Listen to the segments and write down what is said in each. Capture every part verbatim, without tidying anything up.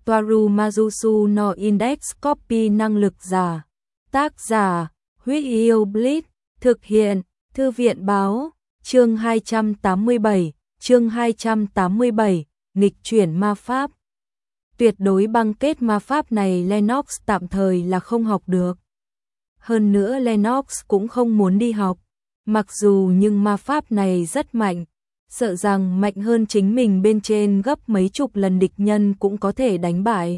Toaru Majusu no Index Copy năng lực giả. Tác giả, Huyết Yêu Blitz, thực hiện, Thư viện báo, chương hai trăm tám mươi bảy, chương hai trăm tám mươi bảy, nghịch chuyển ma pháp. Tuyệt đối băng kết ma pháp này Lennox tạm thời là không học được. Hơn nữa Lennox cũng không muốn đi học, mặc dù nhưng ma pháp này rất mạnh, sợ rằng mạnh hơn chính mình bên trên gấp mấy chục lần địch nhân cũng có thể đánh bại.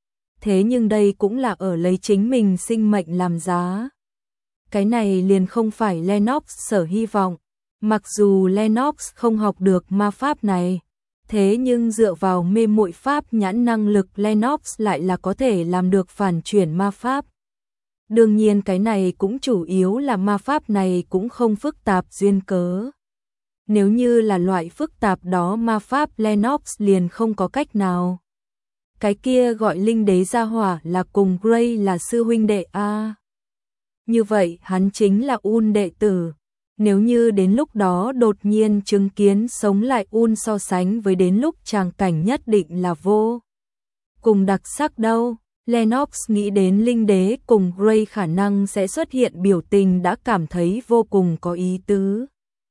Thế nhưng đây cũng là ở lấy chính mình sinh mệnh làm giá. Cái này liền không phải Lennox sở hy vọng, mặc dù Lennox không học được ma pháp này, thế nhưng dựa vào mê muội pháp nhãn năng lực Lennox lại là có thể làm được phản chuyển ma pháp. Đương nhiên cái này cũng chủ yếu là ma pháp này cũng không phức tạp duyên cớ. Nếu như là loại phức tạp đó ma pháp Lennox liền không có cách nào. Cái kia gọi linh đế gia hỏa là cùng Gray là sư huynh đệ a. Như vậy hắn chính là Un đệ tử. Nếu như đến lúc đó đột nhiên chứng kiến sống lại Un so sánh với đến lúc tràng cảnh nhất định là vô cùng đặc sắc đâu. Lennox nghĩ đến linh đế cùng Gray khả năng sẽ xuất hiện biểu tình đã cảm thấy vô cùng có ý tứ.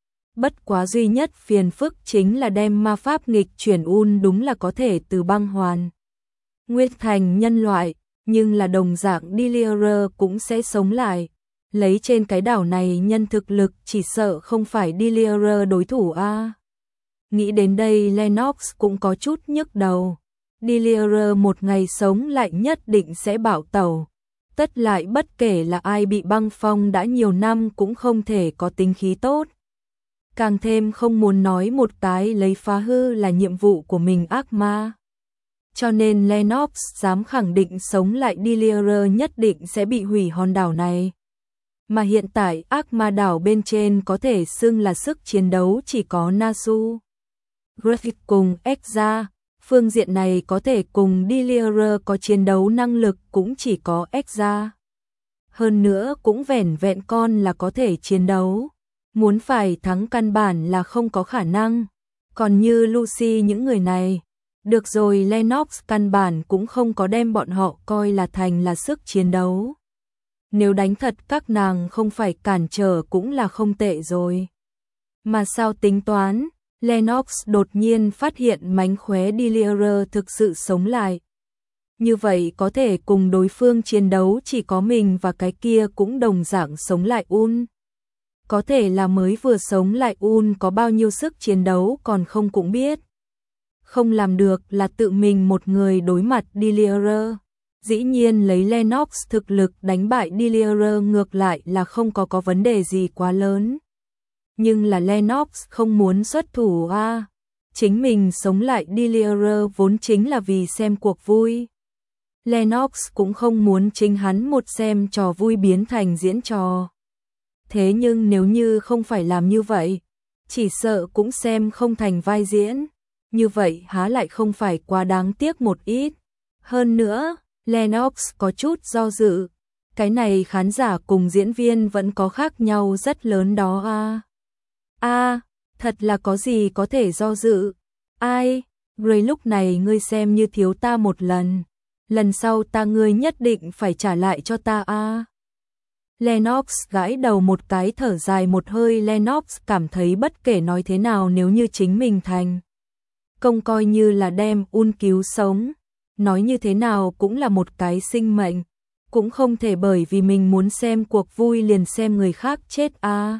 Bất quá duy nhất phiền phức chính là đem ma pháp nghịch chuyển Un đúng là có thể từ băng hoàn nguyên thành nhân loại, nhưng là đồng dạng Delier cũng sẽ sống lại. Lấy trên cái đảo này nhân thực lực chỉ sợ không phải Delier đối thủ a. À. Nghĩ đến đây Lennox cũng có chút nhức đầu. Delier một ngày sống lại nhất định sẽ bạo tẩu. Tất lại bất kể là ai bị băng phong đã nhiều năm cũng không thể có tính khí tốt. Càng thêm không muốn nói một cái lấy phá hư là nhiệm vụ của mình ác ma. Cho nên Lennox dám khẳng định sống lại Delier nhất định sẽ bị hủy hòn đảo này. Mà hiện tại ác ma đảo bên trên có thể xưng là sức chiến đấu chỉ có Nasu, Griffith cùng Exa. Phương diện này có thể cùng Delier có chiến đấu năng lực cũng chỉ có Exa. Hơn nữa cũng vẻn vẹn con là có thể chiến đấu. Muốn phải thắng căn bản là không có khả năng. Còn như Lucy những người này, được rồi Lennox căn bản cũng không có đem bọn họ coi là thành là sức chiến đấu. Nếu đánh thật các nàng không phải cản trở cũng là không tệ rồi. Mà sao tính toán, Lennox đột nhiên phát hiện mánh khóe Delier thực sự sống lại. Như vậy có thể cùng đối phương chiến đấu chỉ có mình và cái kia cũng đồng dạng sống lại Un. Có thể là mới vừa sống lại Un có bao nhiêu sức chiến đấu còn không cũng biết. Không làm được là tự mình một người đối mặt Delier. Dĩ nhiên lấy Lennox thực lực đánh bại Delier ngược lại là không có có vấn đề gì quá lớn. Nhưng là Lennox không muốn xuất thủ a. À. Chính mình sống lại Delier vốn chính là vì xem cuộc vui. Lennox cũng không muốn chính hắn một xem trò vui biến thành diễn trò. Thế nhưng nếu như không phải làm như vậy, chỉ sợ cũng xem không thành vai diễn. Như vậy há lại không phải quá đáng tiếc một ít. Hơn nữa, Lennox có chút do dự. Cái này khán giả cùng diễn viên vẫn có khác nhau rất lớn đó a. A, thật là có gì có thể do dự. Ai, Gray lúc này ngươi xem như thiếu ta một lần. Lần sau ta ngươi nhất định phải trả lại cho ta a. Lennox gãi đầu một cái thở dài một hơi. Lennox cảm thấy bất kể nói thế nào nếu như chính mình thành công coi như là đem Un cứu sống. Nói như thế nào cũng là một cái sinh mệnh. Cũng không thể bởi vì mình muốn xem cuộc vui liền xem người khác chết a. À.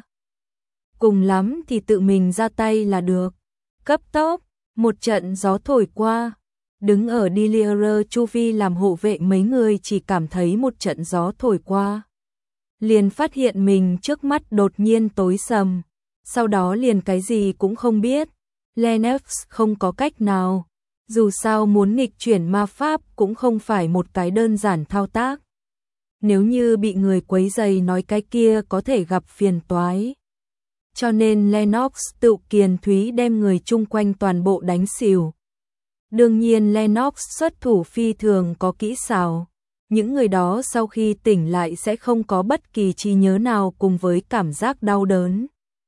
Cùng lắm thì tự mình ra tay là được. Cấp tốc, một trận gió thổi qua. Đứng ở Delier chu vi làm hộ vệ mấy người chỉ cảm thấy một trận gió thổi qua. Liền phát hiện mình trước mắt đột nhiên tối sầm. Sau đó liền cái gì cũng không biết. Lennox không có cách nào. Dù sao muốn nghịch chuyển ma pháp cũng không phải một cái đơn giản thao tác. Nếu như bị người quấy rầy nói cái kia có thể gặp phiền toái. Cho nên Lennox tự kiền thúy đem người chung quanh toàn bộ đánh xỉu. Đương nhiên Lennox xuất thủ phi thường có kỹ xảo. Những người đó sau khi tỉnh lại sẽ không có bất kỳ trí nhớ nào cùng với cảm giác đau đớn.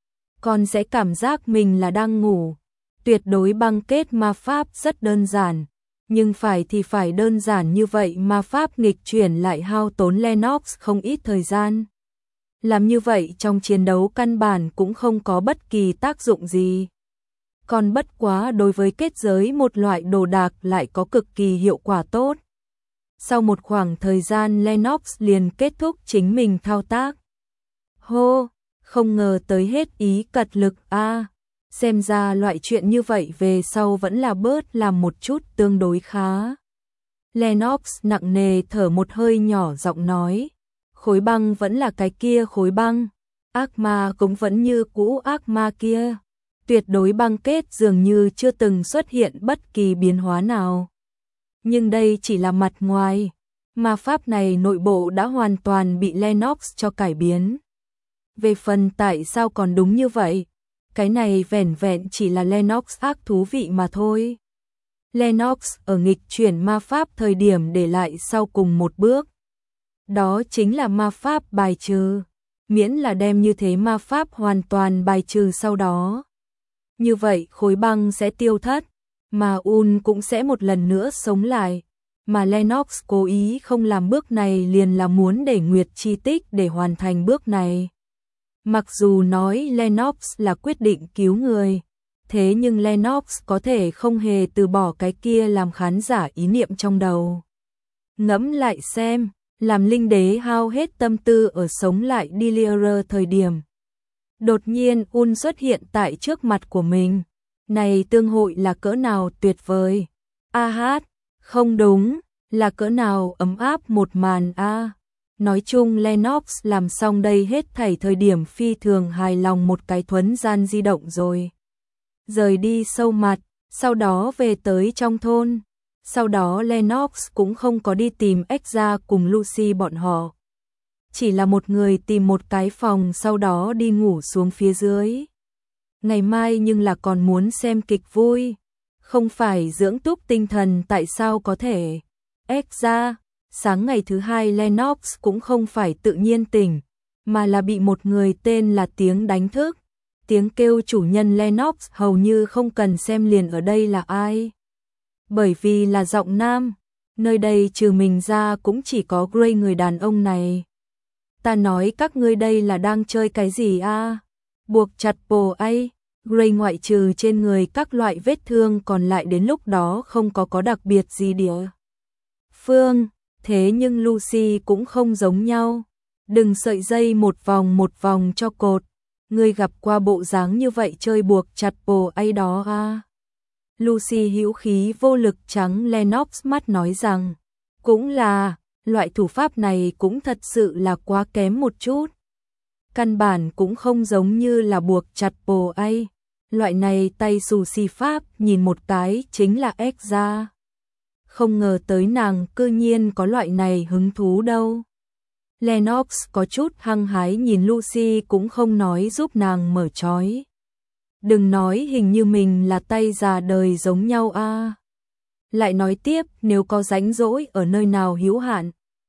Còn sẽ cảm giác mình là đang ngủ. Tuyệt đối băng kết ma pháp rất đơn giản. Nhưng phải thì phải đơn giản như vậy mà pháp nghịch chuyển lại hao tốn Lennox không ít thời gian. Làm như vậy trong chiến đấu căn bản cũng không có bất kỳ tác dụng gì. Còn bất quá đối với kết giới một loại đồ đạc lại có cực kỳ hiệu quả tốt. Sau một khoảng thời gian Lennox liền kết thúc chính mình thao tác. Hô, không ngờ tới hết ý cật lực a. À, xem ra loại chuyện như vậy về sau vẫn là bớt làm một chút tương đối khá. Lennox nặng nề thở một hơi nhỏ giọng nói, khối băng vẫn là cái kia khối băng, ác ma cũng vẫn như cũ ác ma kia. Tuyệt đối băng kết dường như chưa từng xuất hiện bất kỳ biến hóa nào. Nhưng đây chỉ là mặt ngoài, ma pháp này nội bộ đã hoàn toàn bị Lennox cho cải biến. Về phần tại sao còn đúng như vậy, cái này vẻn vẹn chỉ là Lennox ác thú vị mà thôi. Lennox ở nghịch chuyển ma pháp thời điểm để lại sau cùng một bước. Đó chính là ma pháp bài trừ, miễn là đem như thế ma pháp hoàn toàn bài trừ sau đó. Như vậy khối băng sẽ tiêu thất, mà Un cũng sẽ một lần nữa sống lại. Mà Lennox cố ý không làm bước này liền là muốn để Nguyệt chi tích để hoàn thành bước này. Mặc dù nói Lennox là quyết định cứu người, thế nhưng Lennox có thể không hề từ bỏ cái kia làm khán giả ý niệm trong đầu. Ngẫm lại xem, làm linh đế hao hết tâm tư ở sống lại Delier thời điểm. Đột nhiên Un xuất hiện tại trước mặt của mình. Này tương hội là cỡ nào tuyệt vời. A hát, không đúng, là cỡ nào ấm áp một màn a. Nói chung Lennox làm xong đây hết thảy thời điểm phi thường hài lòng một cái thuấn gian di động rồi. Rời đi sâu mặt, sau đó về tới trong thôn. Sau đó Lennox cũng không có đi tìm Exa cùng Lucy bọn họ. Chỉ là một người tìm một cái phòng sau đó đi ngủ xuống phía dưới. Ngày mai nhưng là còn muốn xem kịch vui. Không phải dưỡng túc tinh thần tại sao có thể. Exa, sáng ngày thứ hai Lennox cũng không phải tự nhiên tỉnh, mà là bị một người tên là Tiếng đánh thức. Tiếng kêu chủ nhân Lennox hầu như không cần xem liền ở đây là ai. Bởi vì là giọng nam, nơi đây trừ mình ra cũng chỉ có Gray người đàn ông này. Ta nói các ngươi đây là đang chơi cái gì a? À? Buộc chặt bồ ấy. Gray ngoại trừ trên người các loại vết thương còn lại đến lúc đó không có có đặc biệt gì địa phương. Thế nhưng Lucy cũng không giống nhau. Đừng sợi dây một vòng một vòng cho cột. Ngươi gặp qua bộ dáng như vậy chơi buộc chặt bồ ấy đó a? À? Lucy hữu khí vô lực trắng Lennox mắt nói rằng, cũng là, loại thủ pháp này cũng thật sự là quá kém một chút. Căn bản cũng không giống như là buộc chặt bồ ấy. Loại này tay xù xì pháp nhìn một cái chính là ếch ra. Không ngờ tới nàng cư nhiên có loại này hứng thú đâu. Lennox có chút hăng hái nhìn Lucy cũng không nói giúp nàng mở trói. Đừng nói hình như mình là tay già đời giống nhau a. À. Lại nói tiếp nếu có rảnh rỗi ở nơi nào hữu hạn.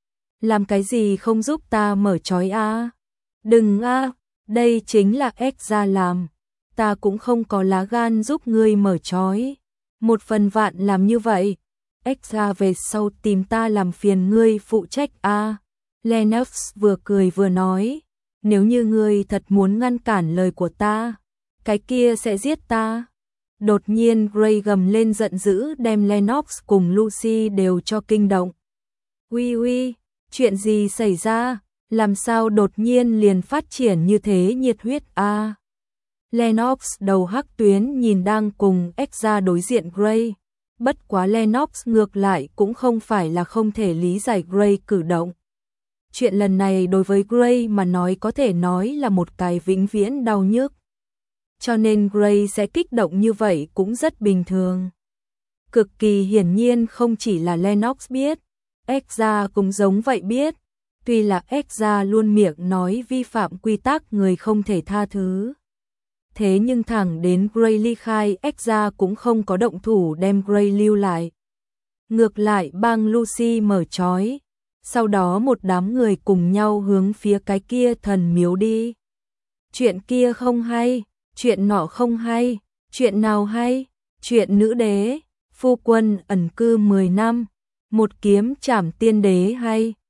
Làm cái gì không giúp ta mở trói a? À? Đừng a, à, đây chính là ếch ra làm. Ta cũng không có lá gan giúp ngươi mở trói. Một phần vạn làm như vậy. Ếch ra về sau tìm ta làm phiền ngươi phụ trách a. À. Lennox vừa cười vừa nói. Nếu như ngươi thật muốn ngăn cản lời của ta, cái kia sẽ giết ta. Đột nhiên Gray gầm lên giận dữ đem Lennox cùng Lucy đều cho kinh động. Uy uy, chuyện gì xảy ra? Làm sao đột nhiên liền phát triển như thế nhiệt huyết a? À? Lennox đầu hắc tuyến nhìn đang cùng Exa đối diện Gray. Bất quá Lennox ngược lại cũng không phải là không thể lý giải Gray cử động. Chuyện lần này đối với Gray mà nói có thể nói là một cái vĩnh viễn đau nhức. Cho nên Gray sẽ kích động như vậy cũng rất bình thường. Cực kỳ hiển nhiên không chỉ là Lennox biết, Exa cũng giống vậy biết. Tuy là Exa luôn miệng nói vi phạm quy tắc người không thể tha thứ. Thế nhưng thẳng đến Gray ly khai Exa cũng không có động thủ đem Gray lưu lại. Ngược lại bang Lucy mở trói. Sau đó một đám người cùng nhau hướng phía cái kia thần miếu đi. Chuyện kia không hay, chuyện nọ không hay, chuyện nào hay, chuyện nữ đế, Phu quân ẩn cư mười năm, một kiếm trảm tiên đế hay